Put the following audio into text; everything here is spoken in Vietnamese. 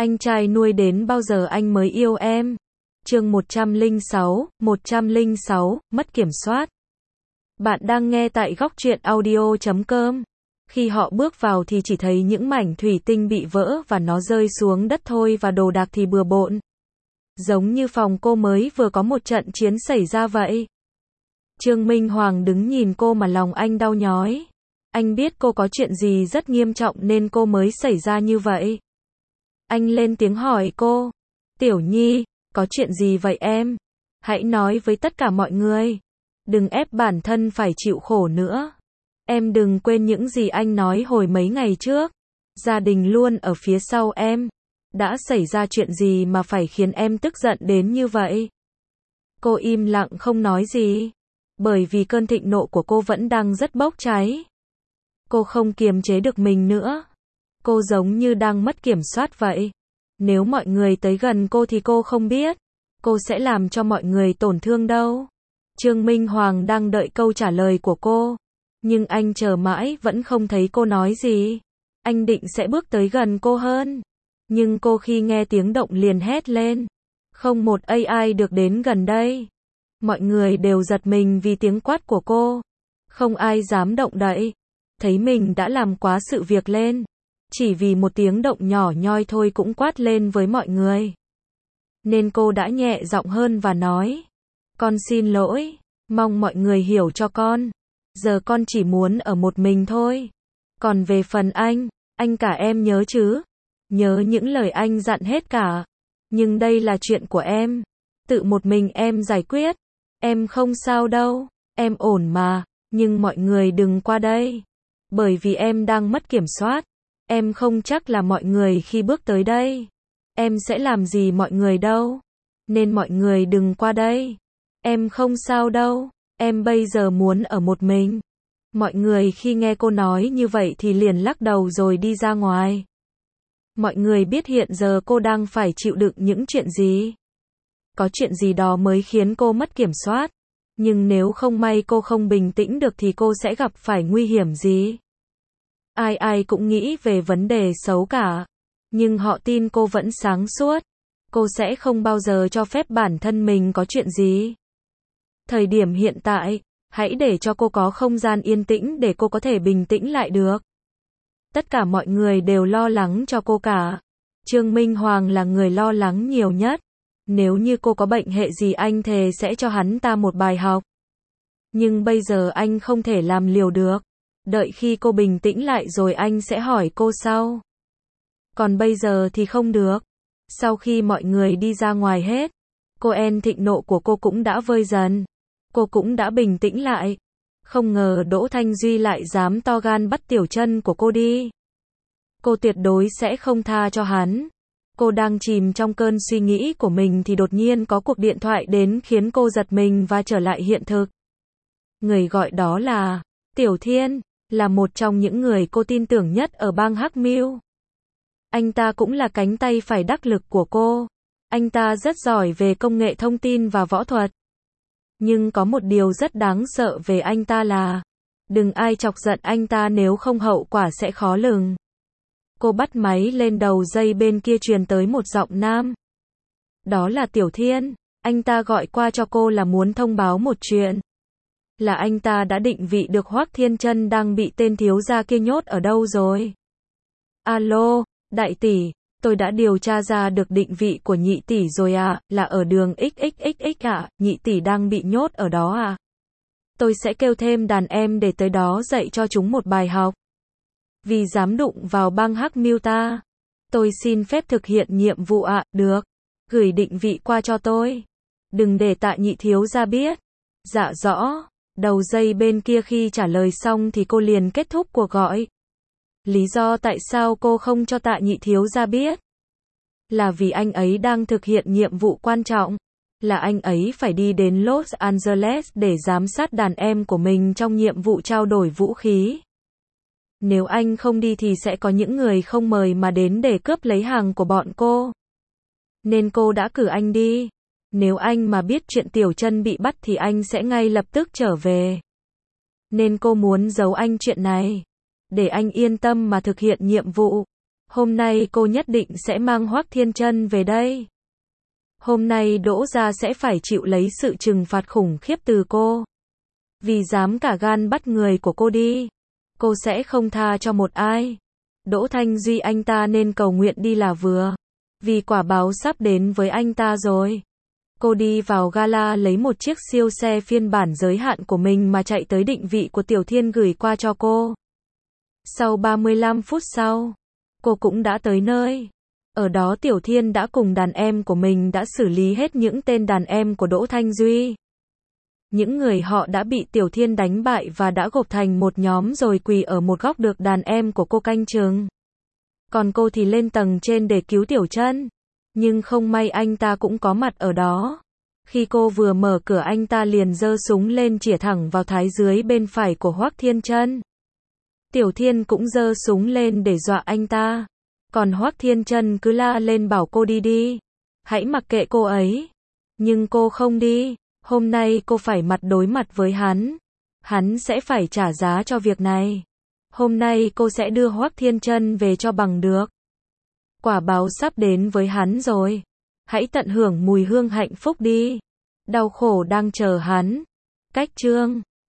Anh trai nuôi đến bao giờ anh mới yêu em? Chương 106, mất kiểm soát. Bạn đang nghe tại góc truyện audio.com. Khi họ bước vào thì chỉ thấy những mảnh thủy tinh bị vỡ và nó rơi xuống đất thôi, và đồ đạc thì bừa bộn. Giống như phòng cô mới vừa có một trận chiến xảy ra vậy. Trương Minh Hoàng đứng nhìn cô mà lòng anh đau nhói. Anh biết cô có chuyện gì rất nghiêm trọng nên cô mới xảy ra như vậy. Anh lên tiếng hỏi cô. Tiểu Nhi, có chuyện gì vậy em? Hãy nói với tất cả mọi người. Đừng ép bản thân phải chịu khổ nữa. Em đừng quên những gì anh nói hồi mấy ngày trước. Gia đình luôn ở phía sau em. Đã xảy ra chuyện gì mà phải khiến em tức giận đến như vậy? Cô im lặng không nói gì. Bởi vì cơn thịnh nộ của cô vẫn đang rất bốc cháy. Cô không kiềm chế được mình nữa. Cô giống như đang mất kiểm soát vậy. Nếu mọi người tới gần cô thì cô không biết. Cô sẽ làm cho mọi người tổn thương đâu. Trương Minh Hoàng đang đợi câu trả lời của cô. Nhưng anh chờ mãi vẫn không thấy cô nói gì. Anh định sẽ bước tới gần cô hơn. Nhưng cô khi nghe tiếng động liền hét lên. Không một ai được đến gần đây. Mọi người đều giật mình vì tiếng quát của cô. Không ai dám động đậy. Thấy mình đã làm quá sự việc lên. Chỉ vì một tiếng động nhỏ nhoi thôi cũng quát lên với mọi người. Nên cô đã nhẹ giọng hơn và nói. Con xin lỗi. Mong mọi người hiểu cho con. Giờ con chỉ muốn ở một mình thôi. Còn về phần anh cả em nhớ chứ. Nhớ những lời anh dặn hết cả. Nhưng đây là chuyện của em. Tự một mình em giải quyết. Em không sao đâu. Em ổn mà. Nhưng mọi người đừng qua đây. Bởi vì em đang mất kiểm soát. Em không chắc là mọi người khi bước tới đây. Em sẽ làm gì mọi người đâu. Nên mọi người đừng qua đây. Em không sao đâu. Em bây giờ muốn ở một mình. Mọi người khi nghe cô nói như vậy thì liền lắc đầu rồi đi ra ngoài. Mọi người biết hiện giờ cô đang phải chịu đựng những chuyện gì. Có chuyện gì đó mới khiến cô mất kiểm soát. Nhưng nếu không may cô không bình tĩnh được thì cô sẽ gặp phải nguy hiểm gì. Ai cũng nghĩ về vấn đề xấu cả. Nhưng họ tin cô vẫn sáng suốt. Cô sẽ không bao giờ cho phép bản thân mình có chuyện gì. Thời điểm hiện tại, hãy để cho cô có không gian yên tĩnh để cô có thể bình tĩnh lại được. Tất cả mọi người đều lo lắng cho cô cả. Trương Minh Hoàng là người lo lắng nhiều nhất. Nếu như cô có bệnh hệ gì anh thề sẽ cho hắn ta một bài học. Nhưng bây giờ anh không thể làm liều được. Đợi khi cô bình tĩnh lại rồi anh sẽ hỏi cô sau. Còn bây giờ thì không được. Sau khi mọi người đi ra ngoài hết, thịnh nộ của cô cũng đã vơi dần. Cô cũng đã bình tĩnh lại. Không ngờ Đỗ Thanh Duy lại dám to gan bắt tiểu chân của cô đi. Cô tuyệt đối sẽ không tha cho hắn. Cô đang chìm trong cơn suy nghĩ của mình thì đột nhiên có cuộc điện thoại đến khiến cô giật mình và trở lại hiện thực. Người gọi đó là Tiểu Thiên, là một trong những người cô tin tưởng nhất ở bang Hắc Miêu. Anh ta cũng là cánh tay phải đắc lực của cô. Anh ta rất giỏi về công nghệ thông tin và võ thuật. Nhưng có một điều rất đáng sợ về anh ta là đừng ai chọc giận anh ta, nếu không hậu quả sẽ khó lường. Cô bắt máy lên, đầu dây bên kia truyền tới một giọng nam. Đó là Tiểu Thiên. Anh ta gọi qua cho cô là muốn thông báo một chuyện. Là anh ta đã định vị được Hoắc Thiên Chân đang bị tên thiếu gia kia nhốt ở đâu rồi. Alo, đại tỷ, tôi đã điều tra ra được định vị của nhị tỷ rồi ạ, là ở đường XXXX ạ, nhị tỷ đang bị nhốt ở đó à. Tôi sẽ kêu thêm đàn em để tới đó dạy cho chúng một bài học. Vì dám đụng vào bang Hắc Miêu ta. Tôi xin phép thực hiện nhiệm vụ ạ, được. Gửi định vị qua cho tôi. Đừng để Tạ nhị thiếu gia biết. Dạ rõ. Đầu dây bên kia khi trả lời xong thì cô liền kết thúc cuộc gọi. Lý do tại sao cô không cho Tạ nhị thiếu gia biết? Là vì anh ấy đang thực hiện nhiệm vụ quan trọng. Là anh ấy phải đi đến Los Angeles để giám sát đàn em của mình trong nhiệm vụ trao đổi vũ khí. Nếu anh không đi thì sẽ có những người không mời mà đến để cướp lấy hàng của bọn cô. Nên cô đã cử anh đi. Nếu anh mà biết chuyện Tiểu Chân bị bắt thì anh sẽ ngay lập tức trở về. Nên cô muốn giấu anh chuyện này. Để anh yên tâm mà thực hiện nhiệm vụ. Hôm nay cô nhất định sẽ mang Hoắc Thiên Chân về đây. Hôm nay Đỗ gia sẽ phải chịu lấy sự trừng phạt khủng khiếp từ cô. Vì dám cả gan bắt người của cô đi. Cô sẽ không tha cho một ai. Đỗ Thanh Duy anh ta nên cầu nguyện đi là vừa. Vì quả báo sắp đến với anh ta rồi. Cô đi vào gala lấy một chiếc siêu xe phiên bản giới hạn của mình mà chạy tới định vị của Tiểu Thiên gửi qua cho cô. Sau 35 phút sau, cô cũng đã tới nơi. Ở đó Tiểu Thiên đã cùng đàn em của mình đã xử lý hết những tên đàn em của Đỗ Thanh Duy. Những người họ đã bị Tiểu Thiên đánh bại và đã gộp thành một nhóm rồi quỳ ở một góc được đàn em của cô canh chừng. Còn cô thì lên tầng trên để cứu Tiểu Chân. Nhưng không may anh ta cũng có mặt ở đó. Khi cô vừa mở cửa anh ta liền giơ súng lên chĩa thẳng vào thái dưới bên phải của Hoắc Thiên Chân. Tiểu Thiên cũng giơ súng lên để dọa anh ta. Còn Hoắc Thiên Chân cứ la lên bảo cô đi đi. Hãy mặc kệ cô ấy. Nhưng cô không đi. Hôm nay cô phải mặt đối mặt với hắn. Hắn sẽ phải trả giá cho việc này. Hôm nay cô sẽ đưa Hoắc Thiên Chân về cho bằng được. Quả báo sắp đến với hắn rồi. Hãy tận hưởng mùi hương hạnh phúc đi. Đau khổ đang chờ hắn. Cách chương